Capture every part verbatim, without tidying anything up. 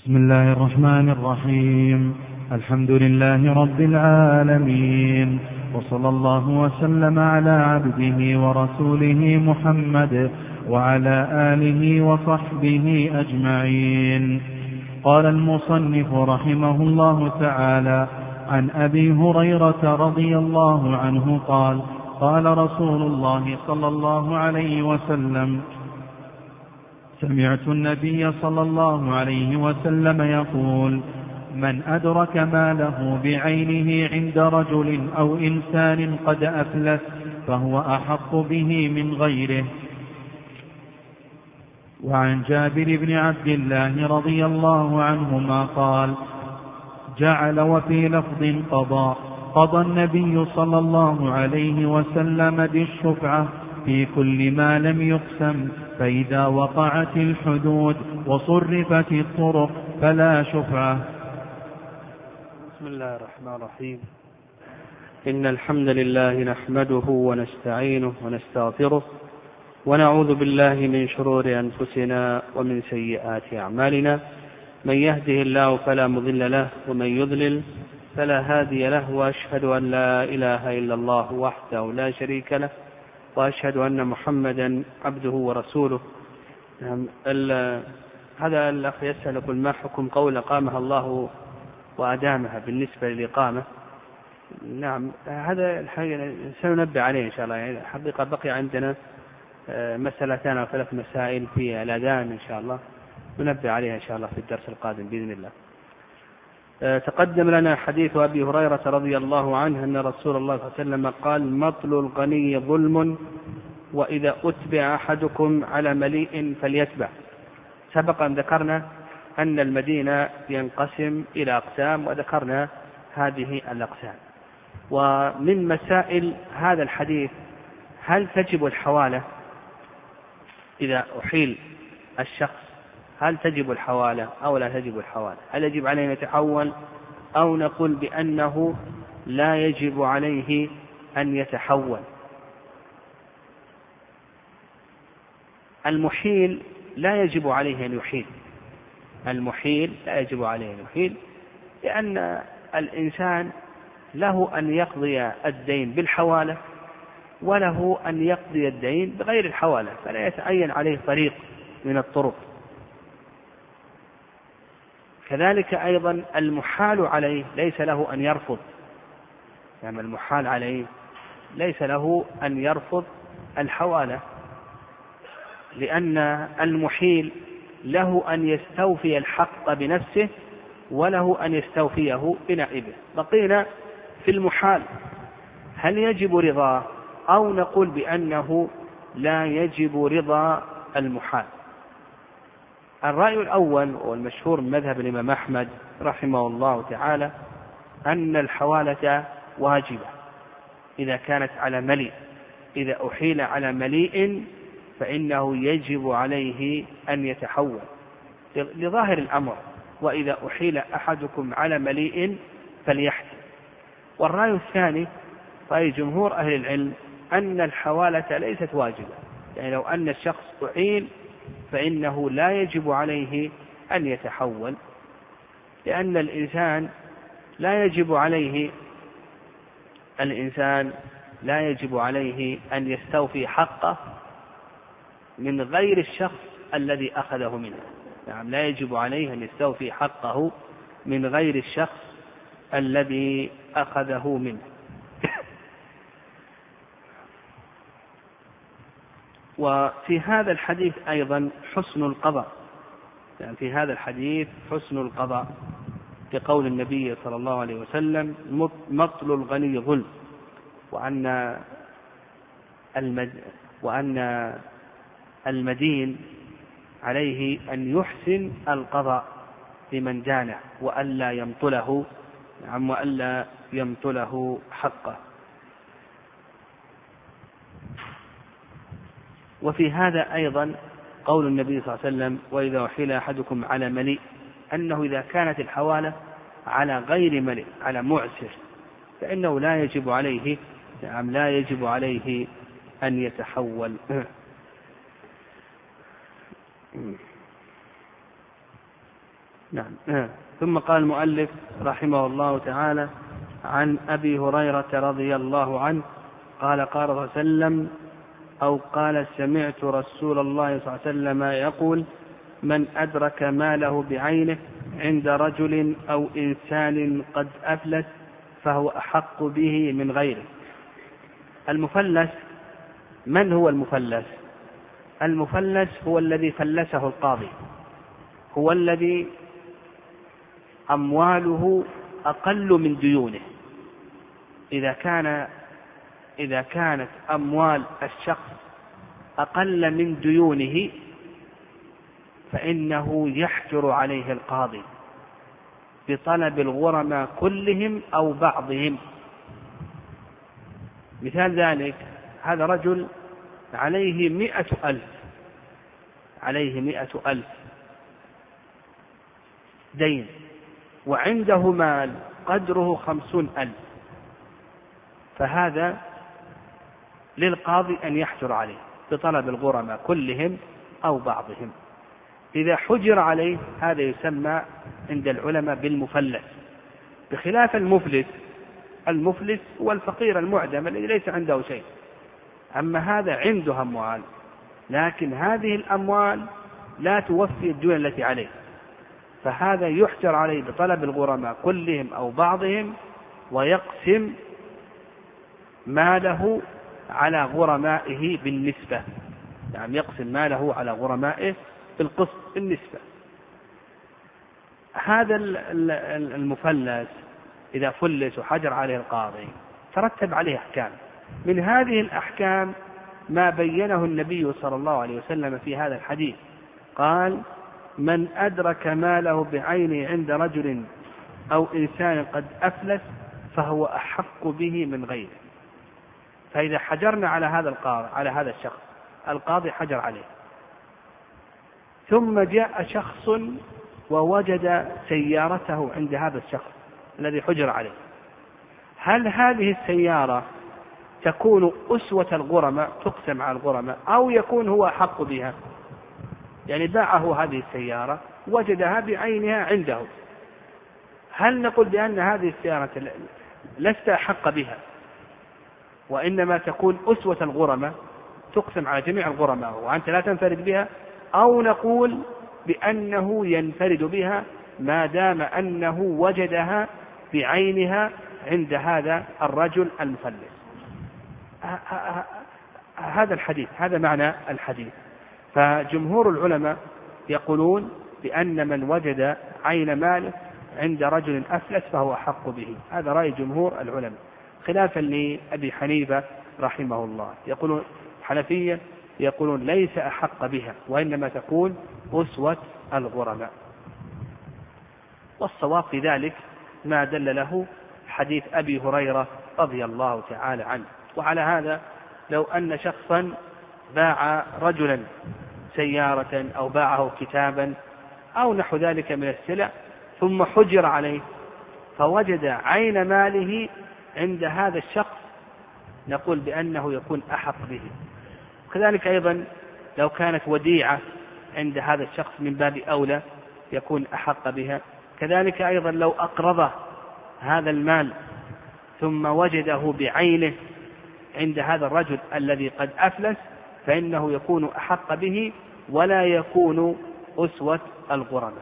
بسم الله الرحمن الرحيم. الحمد لله رب العالمين، وصلى الله وسلم على عبده ورسوله محمد وعلى آله وصحبه أجمعين. قال المصنف رحمه الله تعالى: عن أبي هريرة رضي الله عنه قال: قال رسول الله صلى الله عليه وسلم: سمعت النبي صلى الله عليه وسلم يقول: من أدرك ماله بعينه عند رجل أو إنسان قد أفلس فهو أحق به من غيره. وعن جابر بن عبد الله رضي الله عنهما قال: جعل وفي لفظ قضى قضى النبي صلى الله عليه وسلم بالشفعة في كل ما لم يقسم، فإذا وقعت الحدود وصرفت الطرق فلا شفعة. بسم الله الرحمن الرحيم. إن الحمد لله نحمده ونستعينه ونستغفره ونعوذ بالله من شرور أنفسنا ومن سيئات أعمالنا. من يهده الله فلا مضل له ومن يضلل فلا هادي له، وأشهد أن لا إله إلا الله وحده لا شريك له، وأشهد أن محمدا عبده ورسوله. هذا الأخ يسأل: يقول: ما حكم قول قامها الله وأدامها بالنسبة للإقامة؟ نعم، هذا الحقيقة سننبه عليه إن شاء الله. يعني حقيقة بقي عندنا مسألتان أو ثلاث مسائل في الأذان إن شاء الله ننبه عليها إن شاء الله في الدرس القادم بإذن الله. تقدم لنا حديث أبي هريرة رضي الله عنه أن رسول الله صلى الله عليه وسلم قال: مطل الغني ظلم، وإذا أتبع أحدكم على مليء فليتبع. سبق أن ذكرنا أن المدين ينقسم إلى أقسام، وذكرنا هذه الأقسام. ومن مسائل هذا الحديث: هل تجب الحوالة إذا أحيل الشخص؟ هل تجب الحوالة أو لا تجب الحوالة؟ هل يجب عليه أن يتحول أو نقول بأنه لا يجب عليه أن يتحول؟ المحيل لا يجب عليه أن يحيل، المحيل لا يجب عليه أن يحيل، لأن الإنسان له أن يقضي الدين بالحوالة وله أن يقضي الدين بغير الحوالة، فلا يتعين عليه طريق من الطرق. كذلك أيضا المحال عليه ليس له أن يرفض، يعني المحال عليه ليس له أن يرفض الحوالة، لأن المحيل له أن يستوفي الحق بنفسه وله أن يستوفيه بنائبه. بقينا في المحال: هل يجب رضاه أو نقول بأنه لا يجب رضا المحال؟ الرأي الأول والمشهور من مذهب الإمام أحمد رحمه الله تعالى أن الحوالة واجبة إذا كانت على مليء. إذا أحيل على مليء فإنه يجب عليه أن يتحول لظاهر الأمر: وإذا أحيل أحدكم على مليء فليحتل. والرأي الثاني رأي جمهور أهل العلم أن الحوالة ليست واجبة، يعني لو أن الشخص أحيل فإنه لا يجب عليه أن يتحول، لأن الإنسان لا يجب عليه الإنسان لا يجب عليه أن يستوفي حقه من غير الشخص الذي أخذه منه. يعني لا يجب عليه أن يستوفي حقه من غير الشخص الذي أخذه منه. وفي هذا الحديث أيضا حسن القضاء، يعني في هذا الحديث حسن القضاء كقول النبي صلى الله عليه وسلم: مطل الغني ظلم، وأن المد وأن المدين عليه أن يحسن القضاء لمن جانع وألا يمطله نعم وألا يمطله حقه. وفي هذا أيضا قول النبي صلى الله عليه وسلم: وإذا أحيل أحدكم على مليء، أنه إذا كانت الحوالة على غير مليء على معسر فإنه لا يجب عليه نعم لا يجب عليه أن يتحول. نعم. ثم قال المؤلف رحمه الله تعالى: عن أبي هريرة رضي الله عنه قال قال صلى الله عليه وسلم أو قال سمعت رسول الله صلى الله عليه وسلم يقول: من أدرك ماله بعينه عند رجل أو إنسان قد أفلس فهو أحق به من غيره. المفلس، من هو المفلس؟ المفلس هو الذي فلسه القاضي، هو الذي أمواله أقل من ديونه. إذا كان إذا كانت أموال الشخص أقل من ديونه فإنه يحجر عليه القاضي بطلب الغرماء كلهم أو بعضهم. مثال ذلك: هذا رجل عليه مئة ألف عليه مئة ألف دين، وعنده مال قدره خمسون ألف، فهذا للقاضي أن يحجر عليه بطلب الغرماء كلهم أو بعضهم. إذا حجر عليه هذا يسمى عند العلماء بالمفلس، بخلاف المفلس. المفلس هو الفقير المعدم الذي ليس عنده شيء، أما هذا عنده أموال لكن هذه الأموال لا توفي الديون التي عليه، فهذا يحجر عليه بطلب الغرماء كلهم أو بعضهم، ويقسم ماله على غرمائه بالنسبة. يعني يقسم ماله على غرمائه بالقسط بالنسبة. هذا المفلس إذا فلس وحجر عليه القاضي ترتب عليه أحكام. من هذه الأحكام ما بينه النبي صلى الله عليه وسلم في هذا الحديث، قال: من أدرك ماله بعينه عند رجل أو إنسان قد أفلس فهو أحق به من غيره. فإذا حجرنا على هذا القاضي على هذا الشخص، القاضي حجر عليه، ثم جاء شخص ووجد سيارته عند هذا الشخص الذي حجر عليه، هل هذه السيارة تكون أسوة الغرماء تقسم على الغرماء، أو يكون هو أحق بها؟ يعني باعه هذه السيارة وجدها بعينها عنده، هل نقول بأن هذه السيارة لست أحق بها وإنما تكون أسوة الغرماء تقسم على جميع الغرماء وأنت لا تنفرد بها، أو نقول بأنه ينفرد بها ما دام أنه وجدها بعينها عند هذا الرجل المفلس؟ هذا الحديث، هذا معنى الحديث. فجمهور العلماء يقولون بأن من وجد عين ماله عند رجل أفلس فهو أحق به، هذا رأي جمهور العلماء، خلافا لأبي حنيفة رحمه الله. يقولون الحنفية يقولون ليس أحق بها وإنما تكون أسوة الغرماء. والصواب في ذلك ما دل له حديث أبي هريرة رضي الله تعالى عنه. وعلى هذا لو أن شخصا باع رجلا سيارة أو باعه كتابا أو نحو ذلك من السلع ثم حجر عليه فوجد عين ماله عند هذا الشخص، نقول بأنه يكون أحق به. وكذلك أيضا لو كانت وديعة عند هذا الشخص من باب أولى يكون أحق بها. كذلك أيضا لو أقرضه هذا المال ثم وجده بعينه عند هذا الرجل الذي قد أفلس فإنه يكون أحق به ولا يكون أسوة الغرماء.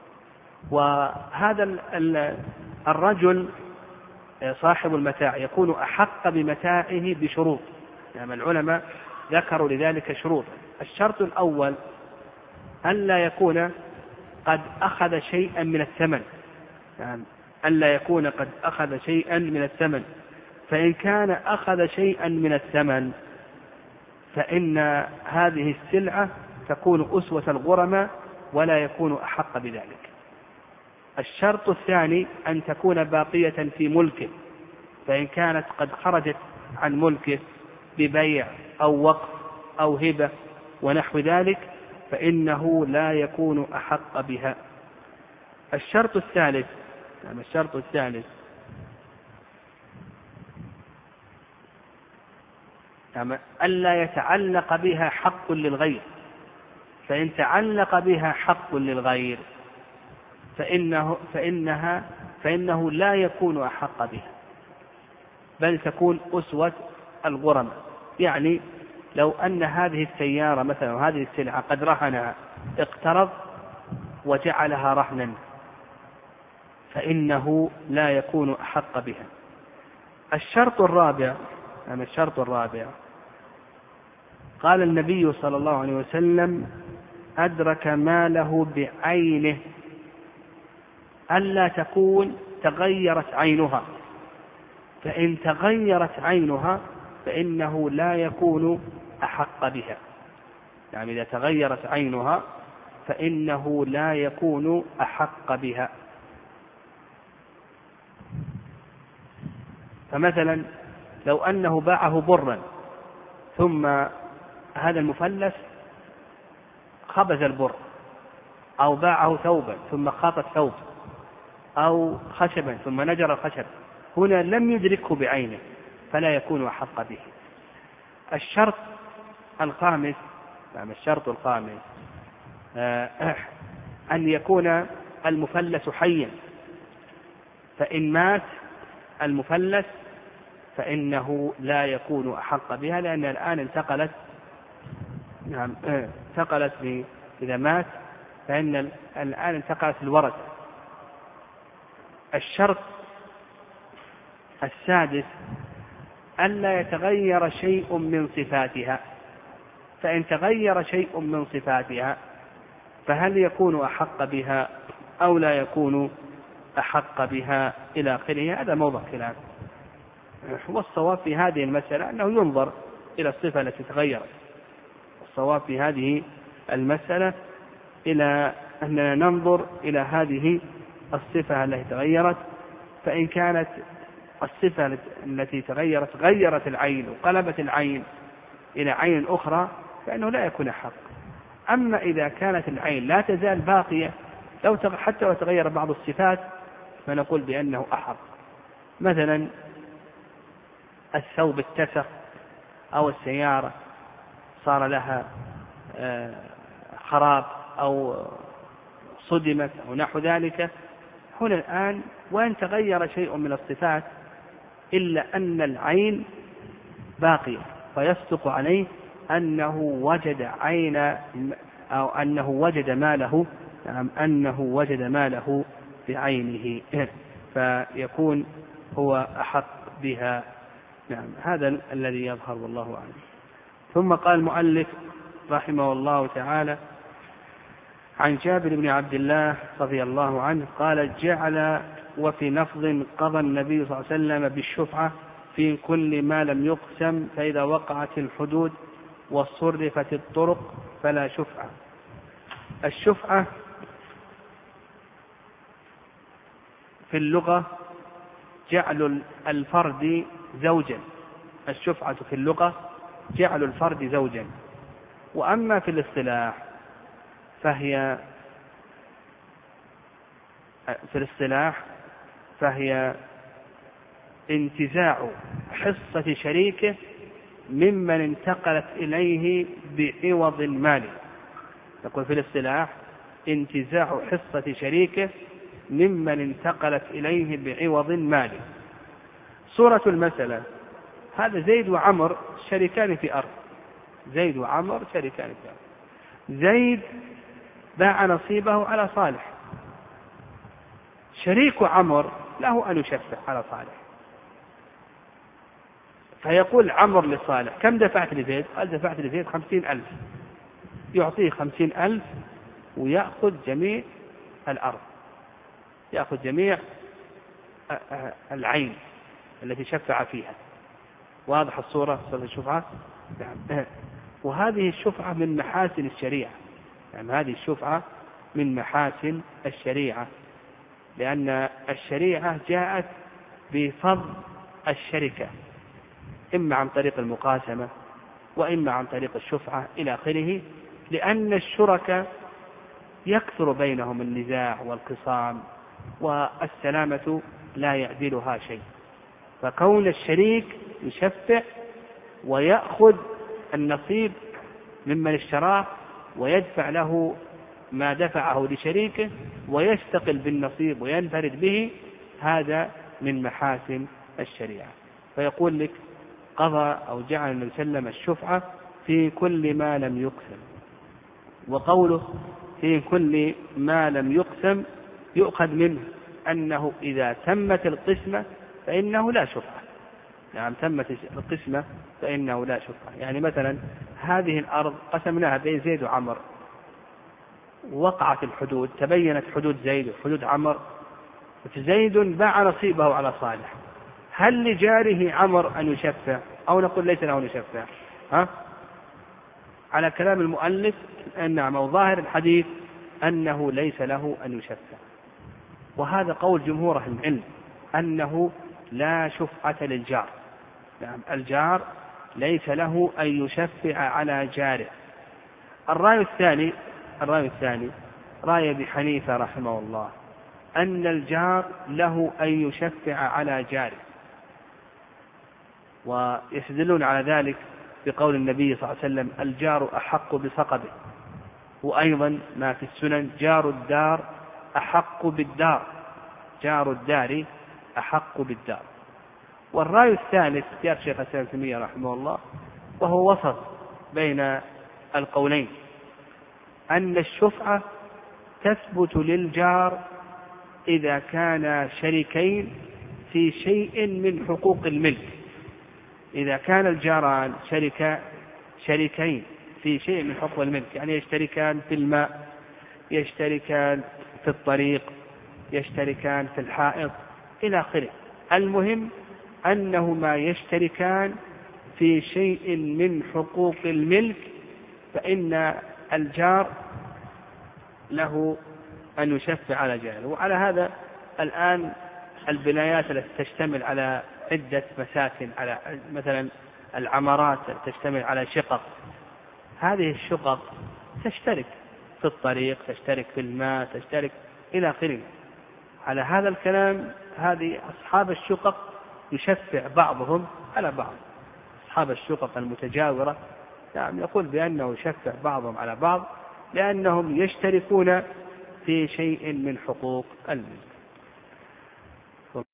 وهذا الرجل صاحب المتاع يكون أحق بمتاعه بشروط، يعني العلماء ذكروا لذلك شروط. الشرط الأول ألا يكون قد أخذ شيئا من الثمن، يعني ألا يكون قد أخذ شيئا من الثمن، فإن كان أخذ شيئا من الثمن فإن هذه السلعة تكون أسوة الغرماء ولا يكون أحق بذلك. الشرط الثاني أن تكون باقية في ملكه، فإن كانت قد خرجت عن ملكه ببيع أو وقف أو هبة ونحو ذلك فإنه لا يكون أحق بها. الشرط الثالث يعني الشرط الثالث يعني ألا يتعلق بها حق للغير، فإن تعلق بها حق للغير فإنه, فإنها فإنه لا يكون أحق بها، بل تكون أسوة الغرم. يعني لو أن هذه السيارة مثلا وهذه السلعة قد رهنها، اقترض وجعلها رهنا، فإنه لا يكون أحق بها. الشرط الرابع يعني الشرط الرابع قال النبي صلى الله عليه وسلم: أدرك ماله بعينه، ألا تكون تغيرت عينها، فإن تغيرت عينها فإنه لا يكون أحق بها. يعني إذا تغيرت عينها فإنه لا يكون أحق بها. فمثلا لو أنه باعه برا ثم هذا المفلس خبز البر، أو باعه ثوبا ثم خاط الثوب، أو خشبا ثم نجر الخشب، هنا لم يدركه بعينه فلا يكون أحق به. الشرط الخامس يعني الشرط الخامس أن يكون المفلس حيا، فإن مات المفلس فإنه لا يكون أحق بها، لأن الآن انتقلت نعم انتقلت إذا مات فإن الآن انتقلت الورث. الشرط السادس ألا يتغير شيء من صفاتها، فإن تغير شيء من صفاتها فهل يكون أحق بها أو لا يكون أحق بها إلى آخره. هذا موضوع خلاف، والصواب في هذه المسألة أنه ينظر إلى الصفة التي تغيرت. الصواب في هذه المسألة إلى أننا ننظر إلى هذه الصفة التي تغيرت، فإن كانت الصفة التي تغيرت غيرت العين وقلبت العين إلى عين أخرى فإنه لا يكون حق. أما إذا كانت العين لا تزال باقية لو حتى لو تغير بعض الصفات فنقول بأنه أحق. مثلا الثوب اتسخ، أو السيارة صار لها خراب أو صدمت أو نحو ذلك، هنا الآن وإن تغير شيء من الصفات إلا أن العين باقية، فيصدق عليه أنه وجد عين أو أنه وجد ماله نعم أنه وجد ماله بعينه، فيكون هو أحق بها. نعم هذا الذي يظهر والله أعلم. ثم قال المؤلف رحمه الله تعالى: عن جابر بن عبد الله رضي الله عنه قال: جعل وفي لفظ قضى النبي صلى الله عليه وسلم بالشفعة في كل ما لم يقسم، فإذا وقعت الحدود وصرفت الطرق فلا شفعة. الشفعة في اللغة جعل الفرد زوجا، الشفعة في اللغة جعل الفرد زوجا، وأما في الاصطلاح فهي في الاصطلاح فهي انتزاع حصة شريكه ممن انتقلت إليه بعوض مالي. نقول في الاصطلاح انتزاع حصة شريكه ممن انتقلت إليه بعوض مالي. صورة المسألة: هذا زيد وعمر شريكان في أرض، زيد وعمر شريكان في أرض، زيد باع نصيبه على صالح، شريك عمر له أن يشفع على صالح، فيقول عمر لصالح: كم دفعت لزيد؟ قال: دفعت لزيد خمسين ألف. يعطيه خمسين ألف ويأخذ جميع الأرض، يأخذ جميع العين التي شفع فيها. واضح الصورة صورة الشفعة؟ وهذه الشفعة من محاسن الشريعة، يعني هذه الشفعة من محاسن الشريعة، لأن الشريعة جاءت بفضل الشركة إما عن طريق المقاسمة وإما عن طريق الشفعة إلى آخره، لأن الشركاء يكثر بينهم النزاع والخصام والسلامة لا يعدلها شيء، فكون الشريك يشفع ويأخذ النصيب ممن اشتراه ويدفع له ما دفعه لشريكه ويستقل بالنصيب وينفرد به، هذا من محاسن الشريعة. فيقول لك قضى أو جعل النبي صلى الله عليه وسلم الشفعة في كل ما لم يقسم، وقوله في كل ما لم يقسم يؤخذ منه أنه إذا تمت القسمة فإنه لا شفعة. نعم، تمت القسمة فإنه لا شفعة. يعني مثلا هذه الأرض قسمناها بين زيد وعمر، وقعت الحدود، تبينت حدود زيد وحدود عمر، فزيد باع نصيبه على صالح، هل لجاره عمر أن يشفع أو نقول ليس له أن يشفع؟ ها؟ على كلام المؤلف نعم، وظاهر الحديث أنه ليس له أن يشفع، وهذا قول جمهور أهل العلم أنه لا شفعة للجار. نعم، الجار ليس له أن يشفع على جاره. الرأي الثاني الرأي الثاني رأي أبي حنيفة رحمه الله أن الجار له أن يشفع على جاره، ويستدلون على ذلك بقول النبي صلى الله عليه وسلم الجار أحق بصقبه، وأيضا ما في السنن جار الدار أحق بالدار، جار الدار أحق بالدار. والرأي الثالث اختيار شيخ الإسلام ابن تيمية رحمه الله، وهو وسط بين القولين، أن الشفعة تثبت للجار إذا كان شريكين في شيء من حقوق الملك. إذا كان الجاران شركا شريكين في شيء من حقوق الملك، يعني يشتركان في الماء، يشتركان في الطريق، يشتركان في الحائط إلى آخره، المهم أنهما يشتركان في شيء من حقوق الملك، فإن الجار له أن يشفع على جاره. وعلى هذا الآن البنايات التي تشتمل على عدة مساكن، على مثلا العمارات تشتمل على شقق، هذه الشقق تشترك في الطريق، تشترك في الماء، تشترك إلى آخره. على هذا الكلام هذه أصحاب الشقق يشفع بعضهم على بعض، أصحاب الشقق المتجاورة يعني يقول بأنه يشفع بعضهم على بعض لأنهم يشتركون في شيء من حقوق الملك.